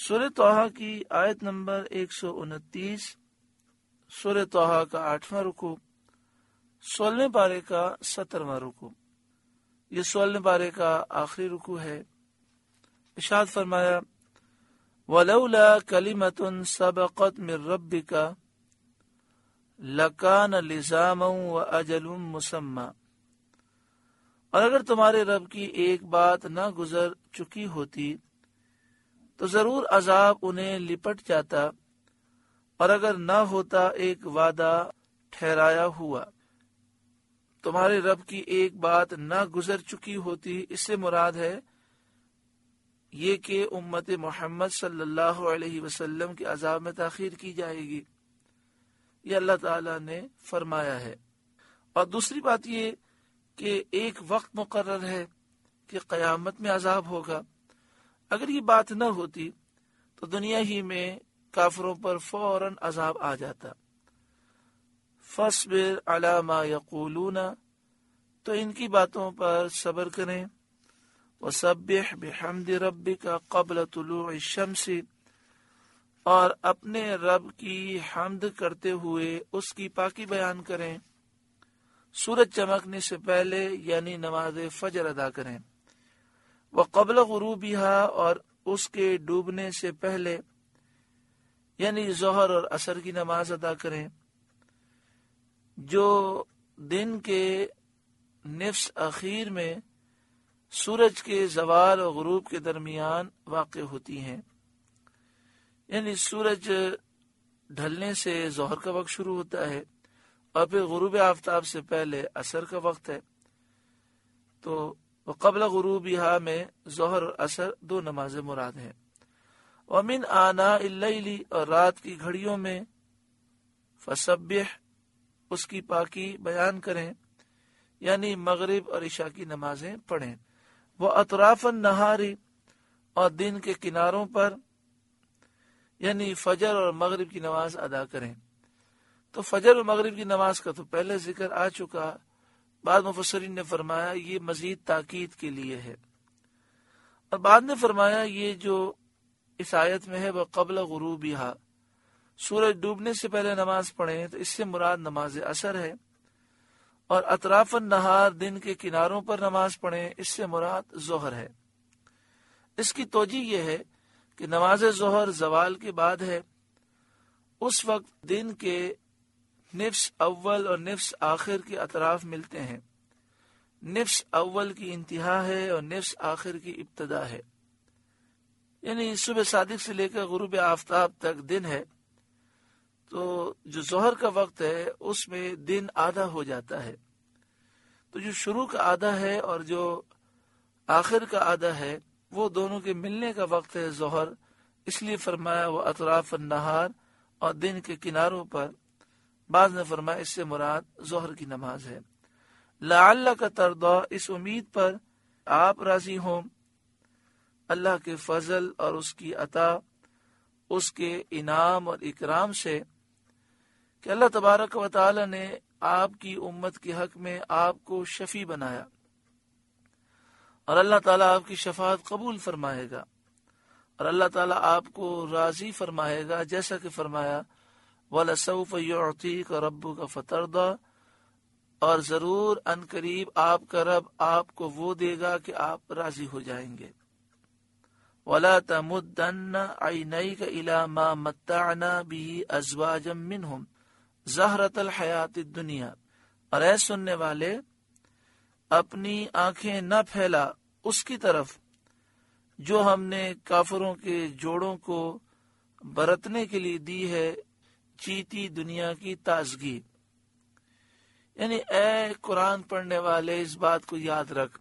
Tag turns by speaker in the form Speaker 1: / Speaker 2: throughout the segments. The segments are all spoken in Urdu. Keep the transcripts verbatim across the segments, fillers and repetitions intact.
Speaker 1: سورہ طٰہٰ کی آیت نمبر ایک سو انتیس، سورہ طٰہٰ کا آٹھواں رکوع، سولہویں پارے کا سترواں رکوع۔ یہ سولہویں پارے کا آخری رکوع ہے۔ ارشاد فرمایا وَلَوْلَا كَلِمَةٌ سَبَقَتْ مِن رَبِّكَ لَكَانَ لِزَامًا وَأَجَلٌ مُّسَمًّى، اور اگر تمہارے رب کی ایک بات نہ گزر چکی ہوتی تو ضرور عذاب انہیں لپٹ جاتا، اور اگر نہ ہوتا ایک وعدہ ٹھہرایا ہوا۔ تمہارے رب کی ایک بات نہ گزر چکی ہوتی، اس سے مراد ہے یہ کہ امت محمد صلی اللہ علیہ وسلم کے عذاب میں تاخیر کی جائے گی، یہ اللہ تعالیٰ نے فرمایا ہے۔ اور دوسری بات یہ کہ ایک وقت مقرر ہے کہ قیامت میں عذاب ہوگا۔ اگر یہ بات نہ ہوتی تو دنیا ہی میں کافروں پر فوراً عذاب آ جاتا۔ فَاصْبِرْ عَلَى مَا يَقُولُونَ، تو ان کی باتوں پر صبر کریں۔ وَسَبِّحْ بِحَمْدِ رَبِّكَ قَبْلَ طُلُوعِ الشَّمْسِ، اور اپنے رب کی حمد کرتے ہوئے اس کی پاکی بیان کریں، سورج چمکنے سے پہلے یعنی نماز فجر ادا کریں۔ وَقَبْلَ غُرُوبِهَا، اور اس کے ڈوبنے سے پہلے یعنی ظہر اور عصر کی نماز ادا کریں، جو دن کے نصف اخیر میں سورج کے زوال اور غروب کے درمیان واقع ہوتی ہیں۔ یعنی سورج ڈھلنے سے ظہر کا وقت شروع ہوتا ہے اور پھر غروب آفتاب سے پہلے عصر کا وقت ہے۔ تو قبل غروبها میں ظہر اور عصر دو نمازیں مراد ہیں۔ ومن آناء اللیل، اور رات کی گھڑیوں میں، فسبح، اس کی پاکی بیان کریں، یعنی مغرب اور عشاء کی نمازیں پڑھیں۔ وہ اطراف النہار، اور دن کے کناروں پر، یعنی فجر اور مغرب کی نماز ادا کریں۔ تو فجر اور مغرب کی نماز کا تو پہلے ذکر آ چکا، بعد مفسرین نے فرمایا یہ مزید تاکید کے لیے ہے، اور بعد نے فرمایا یہ جو اس آیت میں ہے وہ قبل غروبها، سورج ڈوبنے سے پہلے نماز پڑھیں، تو اس سے مراد نماز عصر ہے، اور اطراف النہار، دن کے کناروں پر نماز پڑھیں، اس سے مراد ظہر ہے۔ اس کی توجہ یہ ہے کہ نماز ظہر زوال کے بعد ہے، اس وقت دن کے نصف اول اور نصف آخر کے اطراف ملتے ہیں، نصف اول کی انتہا ہے اور نصف آخر کی ابتدا ہے، یعنی صبح صادق سے لے کر غروب آفتاب تک دن ہے۔ تو جو ظہر کا وقت ہے اس میں دن آدھا ہو جاتا ہے، تو جو شروع کا آدھا ہے اور جو آخر کا آدھا ہے وہ دونوں کے ملنے کا وقت ہے ظہر، اس لیے فرمایا وہ اطراف النہار، اور دن کے کناروں پر، بعض نے فرمایا اس سے مراد ظہر کی نماز ہے۔ لعلک ترضی، اس امید پر آپ راضی ہوں اللہ کے فضل اور اس کی عطا، اس کے انعام اور اکرام سے، کہ اللہ تبارک و تعالی نے آپ کی امت کے حق میں آپ کو شفیع بنایا، اور اللہ تعالیٰ آپ کی شفاعت قبول فرمائے گا، اور اللہ تعالیٰ آپ کو راضی فرمائے گا، جیسا کہ فرمایا وَلَسَوْفَ يُعْطِيكَ رَبُّكَ فَتَرْضَىٰ، اور ضرور ان قریب آپ کا رب آپ کو وہ دے گا کہ آپ راضی ہو جائیں گے۔ وَلَا تَمُدَّنَّ عَيْنَيْكَ إِلَىٰ مَا مَتَّعْنَا بِهِ أَزْوَاجًا مِّنْهُمْ زَهْرَةَ الْحَيَاةِ الدُّنْيَا، اور اے سننے والے اپنی آنکھیں نہ پھیلا اس کی طرف جو ہم نے کافروں کے جوڑوں کو برتنے کے لیے دی ہے جیتی دنیا کی تازگی۔ یعنی اے قرآن پڑھنے والے اس بات کو یاد رکھ،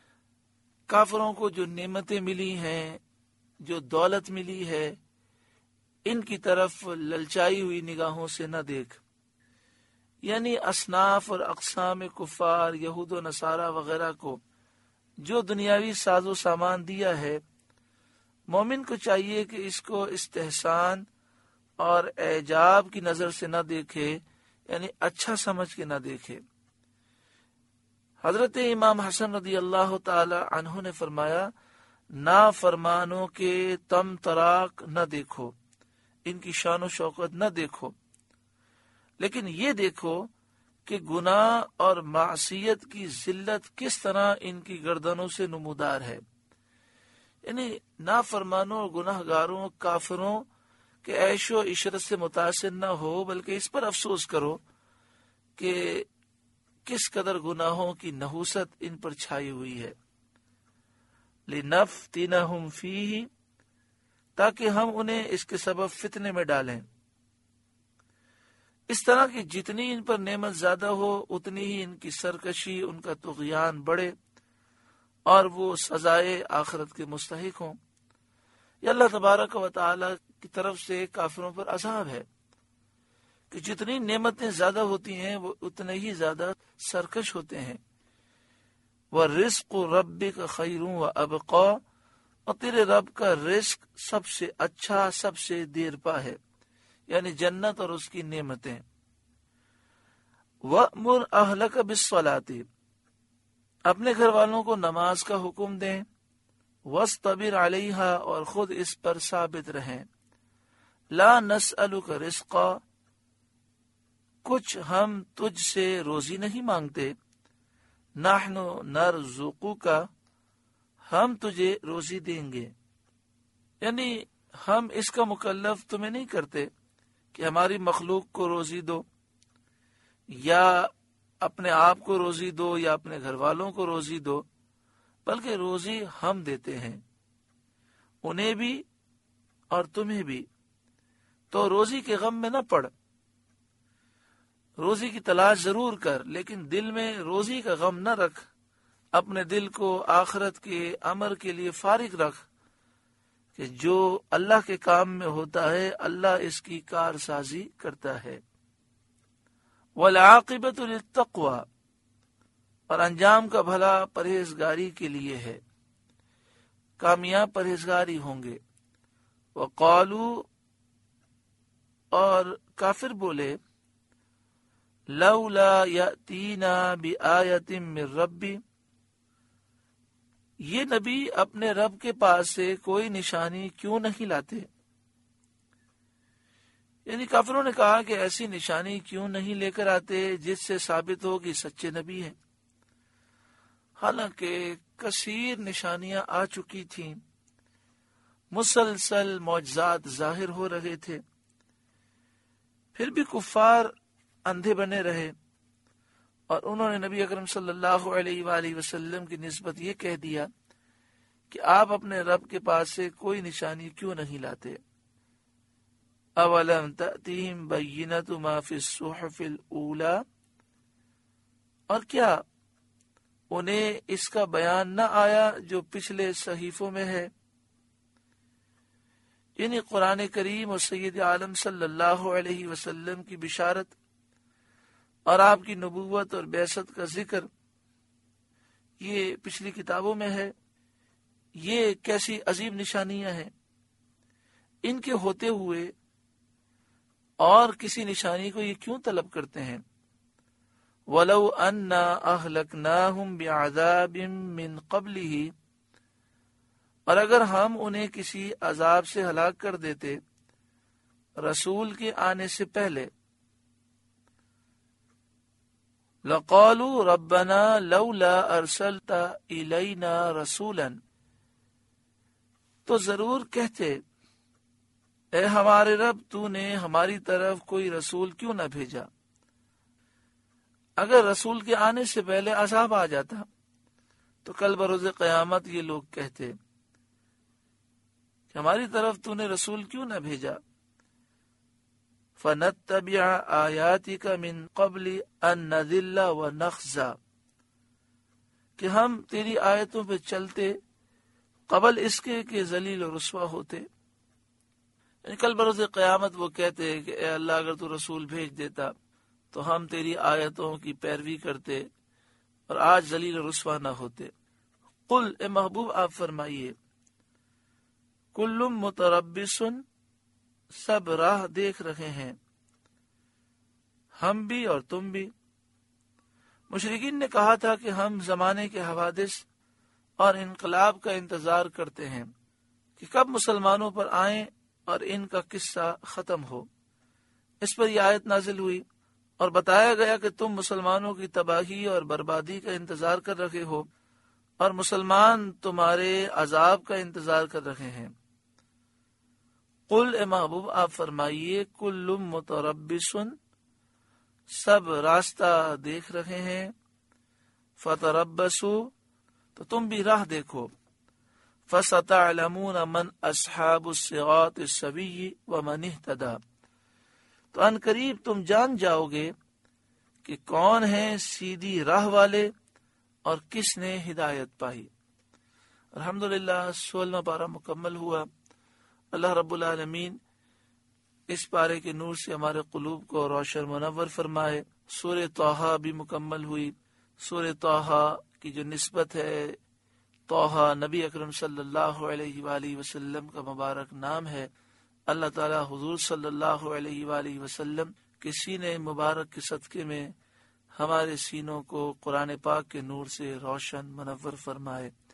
Speaker 1: کافروں کو جو نعمتیں ملی ہیں، جو دولت ملی ہے، ان کی طرف للچائی ہوئی نگاہوں سے نہ دیکھ۔ یعنی اصناف اور اقسام کفار، یہود و نصارہ وغیرہ کو جو دنیاوی ساز و سامان دیا ہے، مومن کو چاہیے کہ اس کو استحسان اور اعجاب کی نظر سے نہ دیکھے، یعنی اچھا سمجھ کے نہ دیکھے۔ حضرت امام حسن رضی اللہ تعالی عنہ نے فرمایا نافرمانوں کے تم تراک نہ دیکھو، ان کی شان و شوکت نہ دیکھو، لیکن یہ دیکھو کہ گناہ اور معصیت کی ذلت کس طرح ان کی گردنوں سے نمودار ہے۔ یعنی نافرمانوں اور گناہ گاروں، کافروں کے عیش و عشرت سے متاثر نہ ہو، بلکہ اس پر افسوس کرو کہ کس قدر گناہوں کی نحوست ان پر چھائی ہوئی ہے۔ لِنَفْتِنَهُمْ فِيهِ، تاکہ ہم انہیں اس کے سبب فتنے میں ڈالیں۔ اس طرح کی جتنی ان پر نعمت زیادہ ہو، اتنی ہی ان کی سرکشی، ان کا طغیان بڑھے اور وہ سزائے آخرت کے مستحق ہوں۔ یہ اللہ تبارک و تعالی کی طرف سے کافروں پر عذاب ہے کہ جتنی نعمتیں زیادہ ہوتی ہیں وہ اتنے ہی زیادہ سرکش ہوتے ہیں۔ وَالرِّزْقُ رَبِّكَ خَيْرٌ وَأَبْقَىٰ، اور تیرے رب کا رزق سب سے اچھا، سب سے دیر پا ہے، یعنی جنت اور اس کی نعمتیں۔ وَأْمُرْ أَهْلَكَ بِالصَّلَاةِ، اپنے گھر والوں کو نماز کا حکم دیں۔ وَاسْتَبِرْ عَلَيْهَا، اور خود اس پر ثابت رہیں۔ لَا نَسْأَلُكَ رِزْقًا، کچھ ہم تجھ سے روزی نہیں مانگتے۔ نحن نرزقک، ہم تجھے روزی دیں گے، یعنی ہم اس کا مکلف تمہیں نہیں کرتے کہ ہماری مخلوق کو روزی دو، یا اپنے آپ کو روزی دو، یا اپنے گھر والوں کو روزی دو، بلکہ روزی ہم دیتے ہیں، انہیں بھی اور تمہیں بھی۔ تو روزی کے غم میں نہ پڑ، روزی کی تلاش ضرور کر، لیکن دل میں روزی کا غم نہ رکھ، اپنے دل کو آخرت کے امر کے لیے فارغ رکھ کہ جو اللہ کے کام میں ہوتا ہے اللہ اس کی کارسازی کرتا ہے۔ وَالْعَاقِبَةُ لِلتَّقْوَىٰ، اور انجام کا بھلا پرہیزگاری کے لیے ہے، کامیاب پرہیزگاری ہوں گے۔ وَقَالُوا، اور کافر بولے، لولا یأتینا بآیۃ من ربی، یہ نبی اپنے رب کے پاس سے کوئی نشانی کیوں نہیں لاتے؟ یعنی کافروں نے کہا کہ ایسی نشانی کیوں نہیں لے کر آتے جس سے ثابت ہو کہ سچے نبی ہیں، حالانکہ کثیر نشانیاں آ چکی تھیں، مسلسل معجزات ظاہر ہو رہے تھے، پھر بھی کفار اندھے بنے رہے، اور انہوں نے نبی اکرم صلی اللہ علیہ وآلہ وسلم کی نسبت یہ کہہ دیا کہ آپ اپنے رب کے پاس سے کوئی نشانی کیوں نہیں لاتے۔ اولم تأتیہم بینۃ ما فی الصحف الاولی، اور کیا انہیں اس کا بیان نہ آیا جو پچھلے صحیفوں میں ہے، یعنی قرآن کریم اور سید عالم صلی اللہ علیہ وسلم کی بشارت اور آپ کی نبوت اور بعثت کا ذکر، یہ پچھلی کتابوں میں ہے۔ یہ کیسی عظیم نشانیاں ہیں، ان کے ہوتے ہوئے اور کسی نشانی کو یہ کیوں طلب کرتے ہیں؟ وَلَوْ أَنَّا أَهْلَكْنَاهُمْ بِعَذَابٍ مِّن قَبْلِهِ، اور اگر ہم انہیں کسی عذاب سے ہلاک کر دیتے رسول کے آنے سے پہلے، لَقَالُوا رَبَّنَا لَوْلَا أَرْسَلْتَ إِلَيْنَا رَسُولًا، تو ضرور کہتے، اے ہمارے رب، تو نے ہماری طرف کوئی رسول کیوں نہ بھیجا۔ اگر رسول کے آنے سے پہلے عذاب آ جاتا تو کل بروز قیامت یہ لوگ کہتے کہ ہماری طرف تو نے رسول کیوں نہ بھیجا۔ فَنَتَّبِعَ آیَاتِكَ مِن قَبْلِ أَن نَّذِلَّ وَنَخْزَىٰ، کہ ہم تیری آیتوں پہ چلتے قبل اس کے کہ ذلیل و رسوا ہوتے۔ یعنی کل بروز قیامت وہ کہتے کہ اے اللہ، اگر تو رسول بھیج دیتا تو ہم تیری آیتوں کی پیروی کرتے اور آج ذلیل و رسوا نہ ہوتے۔ قل، اے محبوب آپ فرمائیے، کل متربص، سب راہ دیکھ رہے ہیں، ہم بھی اور تم بھی۔ مشرکین نے کہا تھا کہ ہم زمانے کے حوادث اور انقلاب کا انتظار کرتے ہیں کہ کب مسلمانوں پر آئیں اور ان کا قصہ ختم ہو۔ اس پر یہ آیت نازل ہوئی اور بتایا گیا کہ تم مسلمانوں کی تباہی اور بربادی کا انتظار کر رہے ہو اور مسلمان تمہارے عذاب کا انتظار کر رہے ہیں۔ قل اے محبوب آپ فرمائیے کل متربص، سب راستہ دیکھ رہے ہیں، فتربصوا، تو تم بھی راہ دیکھو، فستعلمون من اصحاب الصراط السوی ومن اہتدی، تو ان قریب تم جان جاؤ گے کہ کون ہیں سیدھی راہ والے اور کس نے ہدایت پائی۔ الحمدللہ سولہواں پارہ مکمل ہوا۔ اللہ رب العالمین اس پارے کے نور سے ہمارے قلوب کو روشن منور فرمائے۔ سورہ طٰہٰ بھی مکمل ہوئی۔ سورہ طٰہٰ کی جو نسبت ہے، طٰہٰ نبی اکرم صلی اللہ علیہ وآلہ وسلم کا مبارک نام ہے۔ اللہ تعالیٰ حضور صلی اللہ علیہ وآلہ وسلم کے سینے مبارک کے صدقے میں ہمارے سینوں کو قرآن پاک کے نور سے روشن منور فرمائے۔